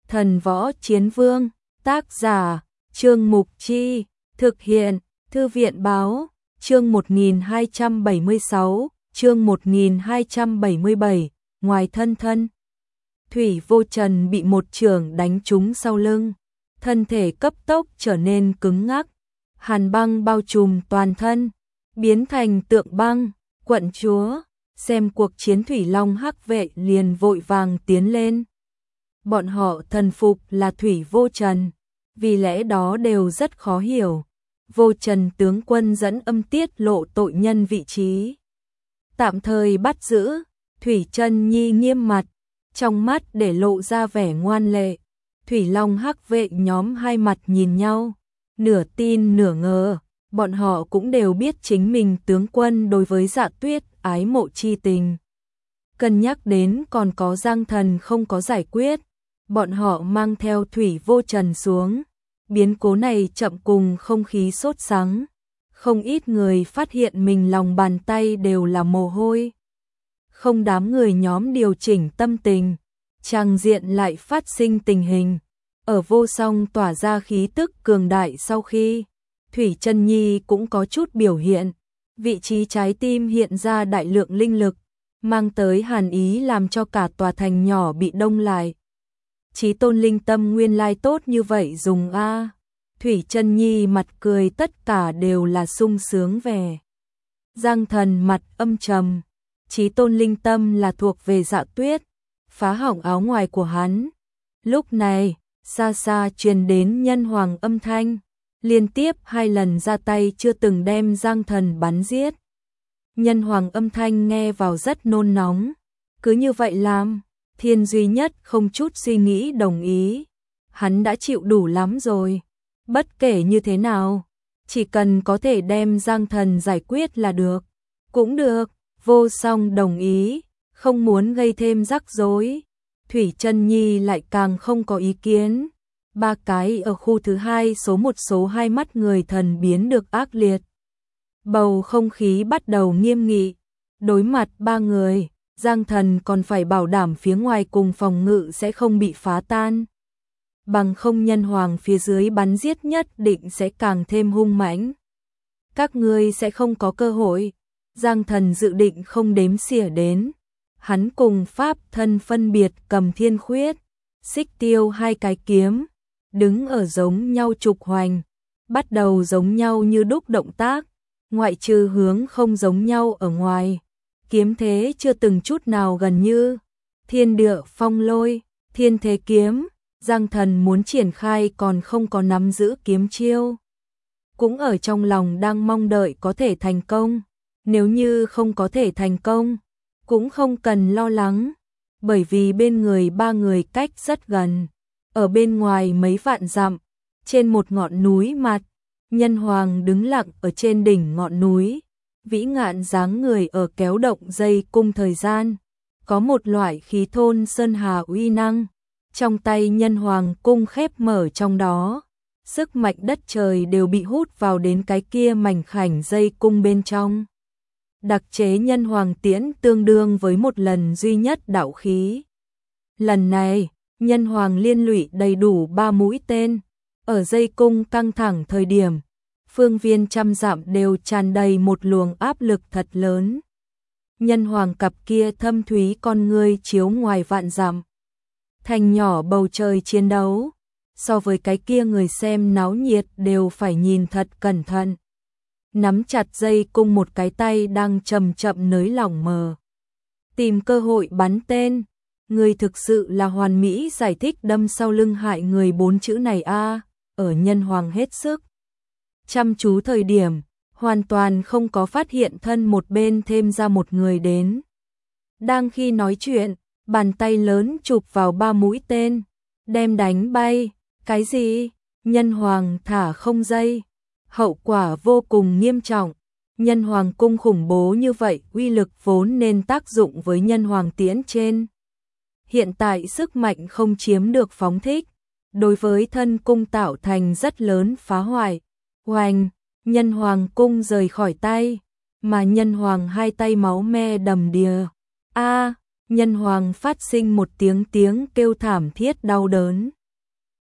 Thần Võ Chiến Vương, tác giả, Trương Mục Chi, thực hiện, Thư viện Báo, chương 1276, chương 1277, ngoài thân thân. Thủy Vô Trần bị một chưởng đánh trúng sau lưng, thân thể cấp tốc trở nên cứng ngắc, hàn băng bao trùm toàn thân, biến thành tượng băng. Quận chúa, xem cuộc chiến Thủy Long Hắc Vệ liền vội vàng tiến lên. Bọn họ thần phục là Thủy Vô Trần, vì lẽ đó đều rất khó hiểu. Vô Trần tướng quân dẫn âm tiết lộ tội nhân vị trí, tạm thời bắt giữ. Thủy Chân Nhi nghiêm mặt, trong mắt để lộ ra vẻ ngoan lệ. Thủy Long Hắc Vệ nhóm hai mặt nhìn nhau, nửa tin nửa ngờ. Bọn họ cũng đều biết chính mình tướng quân đối với Dạ Tuyết ái mộ chi tình. Cân nhắc đến còn có Giang Thần không có giải quyết, bọn họ mang theo Thủy Vô Trần xuống. Biến cố này chậm cùng không khí sốt sắng, không ít người phát hiện mình lòng bàn tay đều là mồ hôi. Không đám người nhóm điều chỉnh tâm tình, tràng diện lại phát sinh tình hình. Ở Vô Song tỏa ra khí tức cường đại sau khi Thủy Chân Nhi cũng có chút biểu hiện, vị trí trái tim hiện ra đại lượng linh lực, mang tới hàn ý làm cho cả tòa thành nhỏ bị đông lại. Chí tôn linh tâm nguyên lai tốt như vậy dùng a. Thủy Chân Nhi mặt cười, tất cả đều là sung sướng vẻ. Giang Thần mặt âm trầm, chí tôn linh tâm là thuộc về Dạ Tuyết, phá hỏng áo ngoài của hắn. Lúc này, xa xa truyền đến nhân hoàng âm thanh, liên tiếp 2 lần ra tay chưa từng đem Giang Thần bắn giết. Nhân hoàng âm thanh nghe vào rất nôn nóng, cứ như vậy làm. Thiên duy nhất không chút suy nghĩ đồng ý, hắn đã chịu đủ lắm rồi. Bất kể như thế nào, chỉ cần có thể đem Giang Thần giải quyết là được. Cũng được, Vô Song đồng ý, không muốn gây thêm rắc rối. Thủy Chân Nhi lại càng không có ý kiến. 3 cái ở khu thứ 2 số 1 số 2 mắt người thần biến được ác liệt. Bầu không khí bắt đầu nghiêm nghị. Đối mặt 3 người, Giang Thần còn phải bảo đảm phía ngoài cùng phòng ngự sẽ không bị phá tan. Bằng không nhân hoàng phía dưới bắn giết nhất định sẽ càng thêm hung mãnh. Các ngươi sẽ không có cơ hội. Giang Thần dự định không đếm xỉa đến. Hắn cùng pháp thân phân biệt cầm thiên khuyết, xích tiêu 2 cái kiếm, đứng ở giống nhau trục hoành, bắt đầu giống nhau như đúc động tác, ngoại trừ hướng không giống nhau ở ngoài. Kiếm thế chưa từng chút nào gần như. Thiên địa phong lôi, thiên thế kiếm, Giang Thần muốn triển khai còn không có nắm giữ kiếm chiêu. Cũng ở trong lòng đang mong đợi có thể thành công. Nếu như không có thể thành công, cũng không cần lo lắng, bởi vì bên người 3 người cách rất gần. Ở bên ngoài mấy vạn dặm, trên một ngọn núi mặt, nhân hoàng đứng lặng ở trên đỉnh ngọn núi. Vĩ ngạn dáng người ở kéo động dây cung thời gian, có một loại khí thôn sơn hà uy năng. Trong tay nhân hoàng cung khép mở trong đó, sức mạnh đất trời đều bị hút vào đến cái kia mảnh khảnh dây cung bên trong. Đặc chế nhân hoàng tiễn tương đương với một lần duy nhất đạo khí. Lần này, nhân hoàng liên lụy đầy đủ 3 mũi tên, ở dây cung căng thẳng thời điểm. Phương viên trăm dặm đều tràn đầy một luồng áp lực thật lớn. Nhân hoàng cặp kia thâm thúy con ngươi chiếu ngoài vạn dặm. Thành nhỏ bầu trời chiến đấu, so với cái kia người xem náo nhiệt đều phải nhìn thật cẩn thận. Nắm chặt dây cung một cái tay đang chậm chậm nới lỏng mờ. Tìm cơ hội bắn tên. Người thực sự là hoàn mỹ giải thích đâm sau lưng hại người 4 chữ này a. Ở nhân hoàng hết sức chăm chú thời điểm, hoàn toàn không có phát hiện thân một bên thêm ra một người đến. Đang khi nói chuyện, bàn tay lớn chụp vào 3 mũi tên, đem đánh bay. Cái gì? Nhân hoàng thả không dây. Hậu quả vô cùng nghiêm trọng. Nhân hoàng cung khủng bố như vậy, uy lực vốn nên tác dụng với nhân hoàng tiễn trên. Hiện tại sức mạnh không chiếm được phóng thích, đối với thân cung tạo thành rất lớn phá hoại. Oanh, nhân hoàng cung rời khỏi tay, mà nhân hoàng 2 tay máu me đầm đìa. A, nhân hoàng phát sinh một tiếng kêu thảm thiết đau đớn.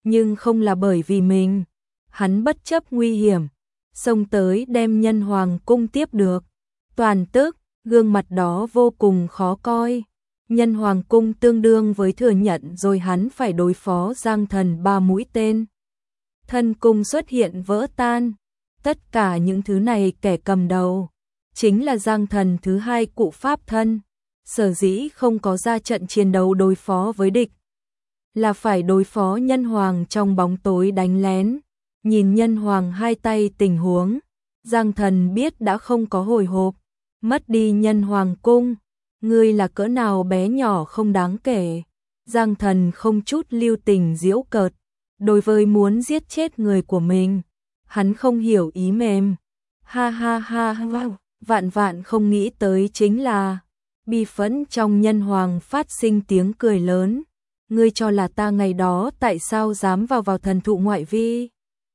nhưng không là bởi vì mình. Hắn bất chấp nguy hiểm, xông tới đem Nhân Hoàng cung tiếp được. Toàn tức, gương mặt đó vô cùng khó coi. Nhân Hoàng cung tương đương với thừa nhận rồi hắn phải đối phó Giang Thần 3 mũi tên. Thân cung xuất hiện vỡ tan. Tất cả những thứ này kẻ cầm đầu chính là Giang Thần thứ hai cụ pháp thân. Sở dĩ không có ra trận chiến đấu đối phó với địch, là phải đối phó Nhân Hoàng trong bóng tối đánh lén. Nhìn Nhân Hoàng hai tay tình huống, Giang Thần biết đã không có hồi hộp. Mất đi Nhân Hoàng cung, ngươi là cỡ nào bé nhỏ không đáng kể. Giang Thần không chút lưu tình giễu cợt. Đối với muốn giết chết người của mình, hắn không hiểu ý mềm. Ha ha ha ha, vạn vạn không nghĩ tới chính là bi phẫn trong Nhân Hoàng phát sinh tiếng cười lớn. Ngươi cho là ta ngày đó tại sao dám vào thần thụ ngoại vi?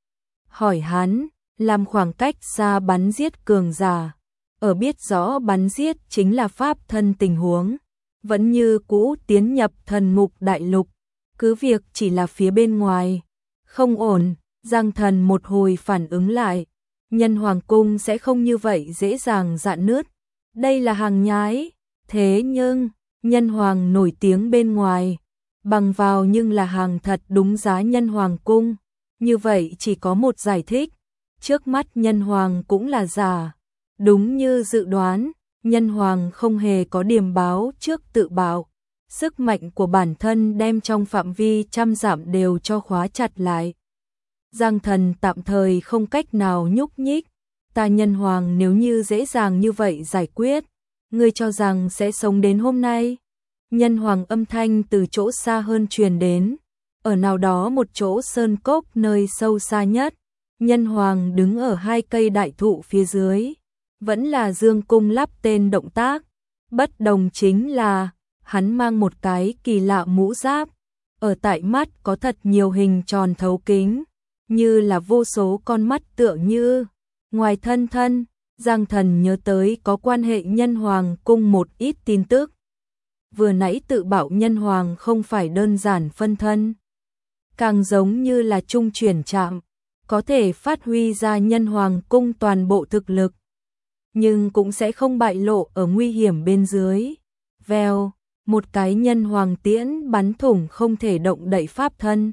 Hỏi hắn, làm khoảng cách xa bắn giết cường giả, ở biết rõ bắn giết chính là pháp thân tình huống, vẫn như cũ tiến nhập thần mục đại lục, cứ việc chỉ là phía bên ngoài. Không ổn, Giang Thần một hồi phản ứng lại, Nhân Hoàng cung sẽ không như vậy dễ dàng rạn nứt, đây là hàng nhái. Thế nhưng, Nhân Hoàng nổi tiếng bên ngoài, bằng vào nhưng là hàng thật đúng giá Nhân Hoàng cung. Như vậy chỉ có một giải thích, trước mắt Nhân Hoàng cũng là giả. Đúng như dự đoán, Nhân Hoàng không hề có điểm báo trước tự bạo. Sức mạnh của bản thân đem trong phạm vi trăm dặm đều cho khóa chặt lại. Giang Thần tạm thời không cách nào nhúc nhích. Ta Nhân Hoàng nếu như dễ dàng như vậy giải quyết, ngươi cho rằng sẽ sống đến hôm nay? Nhân Hoàng âm thanh từ chỗ xa hơn truyền đến. Ở nào đó một chỗ sơn cốc nơi sâu xa nhất, Nhân Hoàng đứng ở hai cây đại thụ phía dưới. Vẫn là dương cung lắp tên động tác. Bất đồng chính là, hắn mang một cái kỳ lạ mũ giáp. Ở tại mắt có thật nhiều hình tròn thấu kính, như là vô số con mắt tựa như. Ngoài thân, Giang Thần nhớ tới có quan hệ Nhân Hoàng cung một ít tin tức. Vừa nãy tự bảo Nhân Hoàng không phải đơn giản phân thân, càng giống như là trung chuyển trạm, có thể phát huy ra Nhân Hoàng cung toàn bộ thực lực, nhưng cũng sẽ không bại lộ ở nguy hiểm bên dưới. Vèo, một cái Nhân Hoàng tiễn bắn thủng không thể động đậy pháp thân.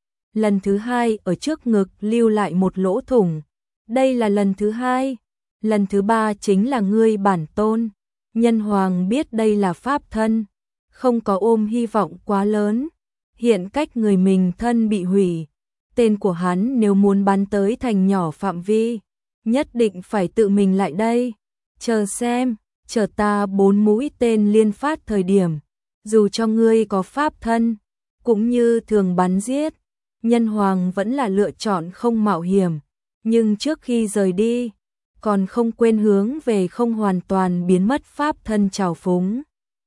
Lần thứ hai ở trước ngực lưu lại một lỗ thủng. Đây là lần thứ hai. Lần thứ ba chính là ngươi bản tôn. Nhân Hoàng biết đây là pháp thân, không có ôm hy vọng quá lớn. Hiện cách người mình thân bị hủy, tên của hắn nếu muốn bắn tới thành nhỏ phạm vi, nhất định phải tự mình lại đây. Chờ xem, chờ ta 4 mũi tên liên phát thời điểm, dù cho ngươi có pháp thân, cũng như thường bắn giết. Nhân Hoàng vẫn là lựa chọn không mạo hiểm, nhưng trước khi rời đi, còn không quên hướng về không hoàn toàn biến mất pháp thân trào phúng.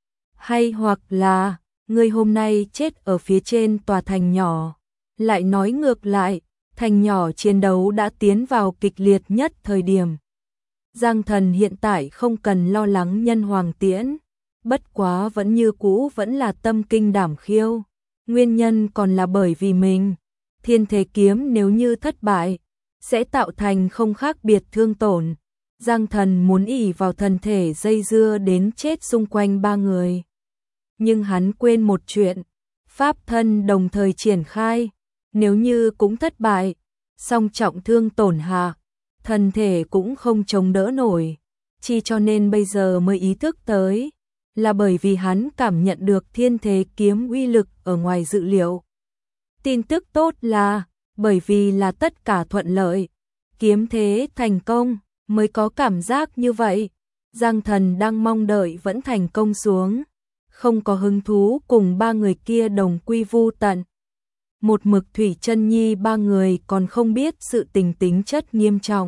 Hay hoặc là, ngươi hôm nay chết ở phía trên tòa thành nhỏ. Lại nói ngược lại, thành nhỏ chiến đấu đã tiến vào kịch liệt nhất thời điểm. Giang Thần hiện tại không cần lo lắng Nhân Hoàng tiễn, bất quá vẫn như cũ vẫn là tâm kinh đảm khiêu. Nguyên nhân còn là bởi vì mình, Thiên Thế Kiếm nếu như thất bại, sẽ tạo thành không khác biệt thương tổn. Giang Thần muốn ỷ vào thần thể dây dưa đến chết xung quanh 3 người. Nhưng hắn quên một chuyện, pháp thân đồng thời triển khai, nếu như cũng thất bại, song trọng thương tổn hạ, thần thể cũng không chống đỡ nổi. Chỉ cho nên bây giờ mới ý thức tới, là bởi vì hắn cảm nhận được Thiên Thế Kiếm uy lực ở ngoài dự liệu. Tin tức tốt là, bởi vì là tất cả thuận lợi, kiếm thế thành công, mới có cảm giác như vậy. Giang Thần đang mong đợi vẫn thành công xuống, không có hứng thú cùng 3 người kia đồng quy vu tận. Một mực Thủy Chân Nhi 3 người còn không biết sự tình tính chất nghiêm trọng.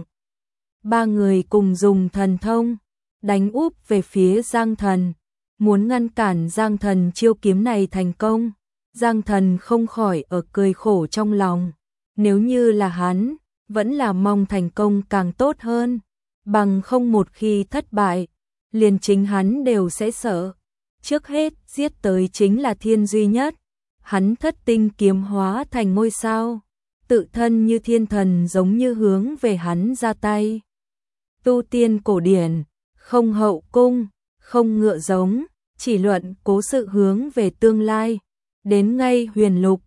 3 người cùng dùng thần thông, đánh úp về phía Giang Thần, muốn ngăn cản Giang Thần chiêu kiếm này thành công. Giang Thần không khỏi ở cười khổ trong lòng, nếu như là hắn, vẫn là mong thành công càng tốt hơn, bằng không một khi thất bại, liền chính hắn đều sẽ sợ. Trước hết, giết tới chính là thiên duy nhất, hắn thất tinh kiếm hóa thành ngôi sao, tự thân như thiên thần giống như hướng về hắn ra tay. Tu tiên cổ điển, không hậu cung, không ngựa giống, chỉ luận cố sự hướng về tương lai, đến ngay huyền lục,